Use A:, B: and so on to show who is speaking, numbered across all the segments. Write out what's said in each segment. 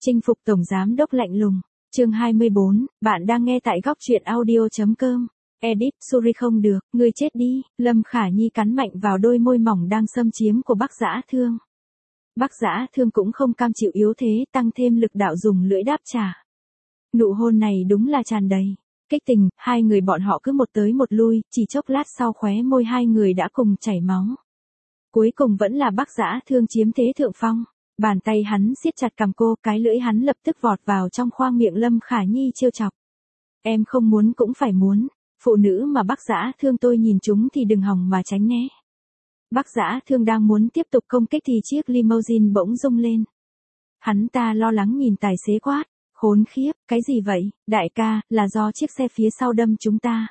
A: Chinh phục tổng giám đốc lạnh lùng. Chương 24, bạn đang nghe tại góc truyện audio.com. Edit, sorry không được, ngươi chết đi. Lâm Khả Nhi cắn mạnh vào đôi môi mỏng đang xâm chiếm của Bác Dã Thương. Bác Dã Thương cũng không cam chịu yếu thế, tăng thêm lực đạo dùng lưỡi đáp trả. Nụ hôn này đúng là tràn đầy kích tình, hai người bọn họ cứ một tới một lui, chỉ chốc lát sau khóe môi hai người đã cùng chảy máu. Cuối cùng vẫn là Bác Dã Thương chiếm thế thượng phong. Bàn tay hắn siết chặt cằm cô, cái lưỡi hắn lập tức vọt vào trong khoang miệng Lâm Khả Nhi trêu chọc. Em không muốn cũng phải muốn, phụ nữ mà Bác Dã Thương tôi nhìn chúng thì đừng hòng mà tránh né. Bác Dã Thương đang muốn tiếp tục công kích thì chiếc limousine bỗng rung lên. Hắn ta lo lắng nhìn tài xế quát, khốn khiếp, cái gì vậy, đại ca, là do chiếc xe phía sau đâm chúng ta.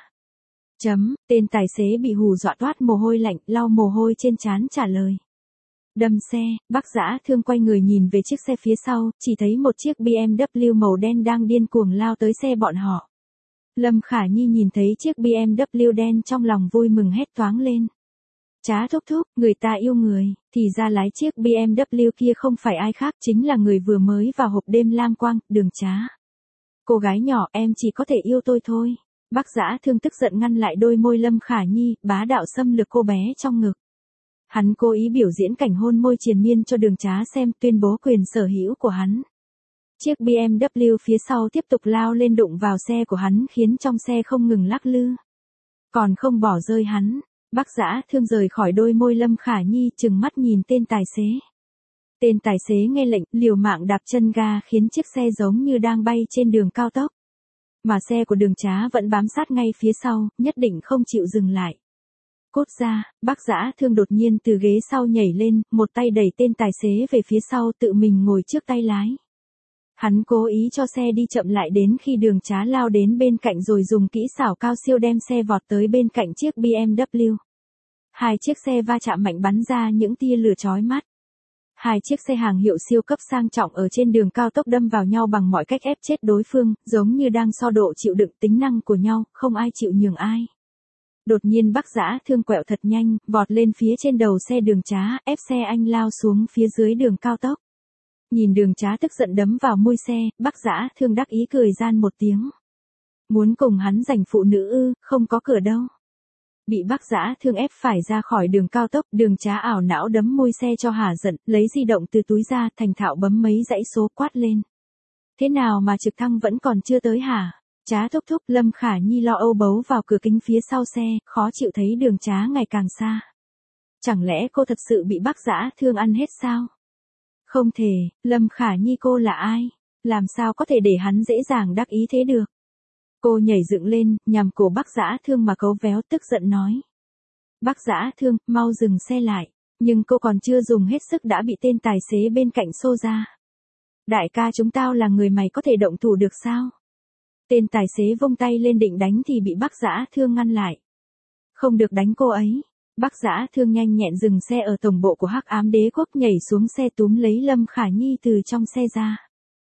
A: Tên tài xế bị hù dọa toát mồ hôi lạnh, lau mồ hôi trên trán trả lời. Đâm xe, Bác Dã Thương quay người nhìn về chiếc xe phía sau, chỉ thấy một chiếc BMW màu đen đang điên cuồng lao tới xe bọn họ. Lâm Khả Nhi nhìn thấy chiếc BMW đen trong lòng vui mừng hét toáng lên. Trá thúc thúc, người ta yêu người, thì ra lái chiếc BMW kia không phải ai khác chính là người vừa mới vào hộp đêm lang quang, Đường Trá. Cô gái nhỏ, em chỉ có thể yêu tôi thôi. Bác Dã Thương tức giận ngăn lại đôi môi Lâm Khả Nhi, bá đạo xâm lược cô bé trong ngực. Hắn cố ý biểu diễn cảnh hôn môi triền miên cho Đường Trá xem, tuyên bố quyền sở hữu của hắn. Chiếc BMW phía sau tiếp tục lao lên đụng vào xe của hắn khiến trong xe không ngừng lắc lư. Còn không bỏ rơi hắn, Bác Dã Thương rời khỏi đôi môi Lâm Khả Nhi, trừng mắt nhìn tên tài xế. Tên tài xế nghe lệnh, liều mạng đạp chân ga khiến chiếc xe giống như đang bay trên đường cao tốc. Mà xe của Đường Trá vẫn bám sát ngay phía sau, nhất định không chịu dừng lại. Cốt ra, Bác Dã Thương đột nhiên từ ghế sau nhảy lên, một tay đẩy tên tài xế về phía sau, tự mình ngồi trước tay lái. Hắn cố ý cho xe đi chậm lại đến khi Đường Trá lao đến bên cạnh rồi dùng kỹ xảo cao siêu đem xe vọt tới bên cạnh chiếc BMW. Hai chiếc xe va chạm mạnh bắn ra những tia lửa chói mắt. Hai chiếc xe hàng hiệu siêu cấp sang trọng ở trên đường cao tốc đâm vào nhau bằng mọi cách ép chết đối phương, giống như đang so độ chịu đựng tính năng của nhau, không ai chịu nhường ai. Đột nhiên Bác Dã Thương quẹo thật nhanh, vọt lên phía trên đầu xe Đường Trá, ép xe anh lao xuống phía dưới đường cao tốc. Nhìn Đường Trá tức giận đấm vào mui xe, Bác Dã Thương đắc ý cười gian một tiếng. Muốn cùng hắn giành phụ nữ ư, không có cửa đâu. Bị Bác Dã Thương ép phải ra khỏi đường cao tốc, Đường Trá ảo não đấm mui xe cho hả giận, lấy di động từ túi ra, thành thạo bấm mấy dãy số quát lên. Thế nào mà trực thăng vẫn còn chưa tới hả? Trá thúc thúc, Lâm Khả Nhi lo âu bấu vào cửa kính phía sau xe, khó chịu thấy Đường Trá ngày càng xa. Chẳng lẽ cô thật sự bị Bác Dã Thương ăn hết sao? Không thể, Lâm Khả Nhi cô là ai? Làm sao có thể để hắn dễ dàng đắc ý thế được? Cô nhảy dựng lên, nhằm cổ Bác Dã Thương mà cấu véo, tức giận nói. Bác Dã Thương, mau dừng xe lại. Nhưng cô còn chưa dùng hết sức đã bị tên tài xế bên cạnh xô ra. Đại ca, chúng tao là người mày có thể động thủ được sao? Tên tài xế vung tay lên định đánh thì bị Bác Dã Thương ngăn lại. Không được đánh cô ấy. Bác Dã Thương nhanh nhẹn dừng xe ở tổng bộ của Hắc Ám Đế Quốc, nhảy xuống xe túm lấy Lâm Khả Nhi từ trong xe ra.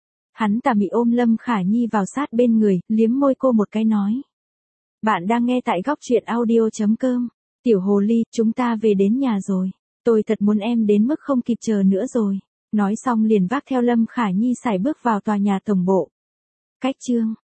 A: Hắn tà mị ôm Lâm Khả Nhi vào sát bên người, liếm môi cô một cái nói. Bạn đang nghe tại góc truyện audio.com. Tiểu hồ ly, chúng ta về đến nhà rồi. Tôi thật muốn em đến mức không kịp chờ nữa rồi. Nói xong liền vác theo Lâm Khả Nhi sải bước vào tòa nhà tổng bộ. Cách chương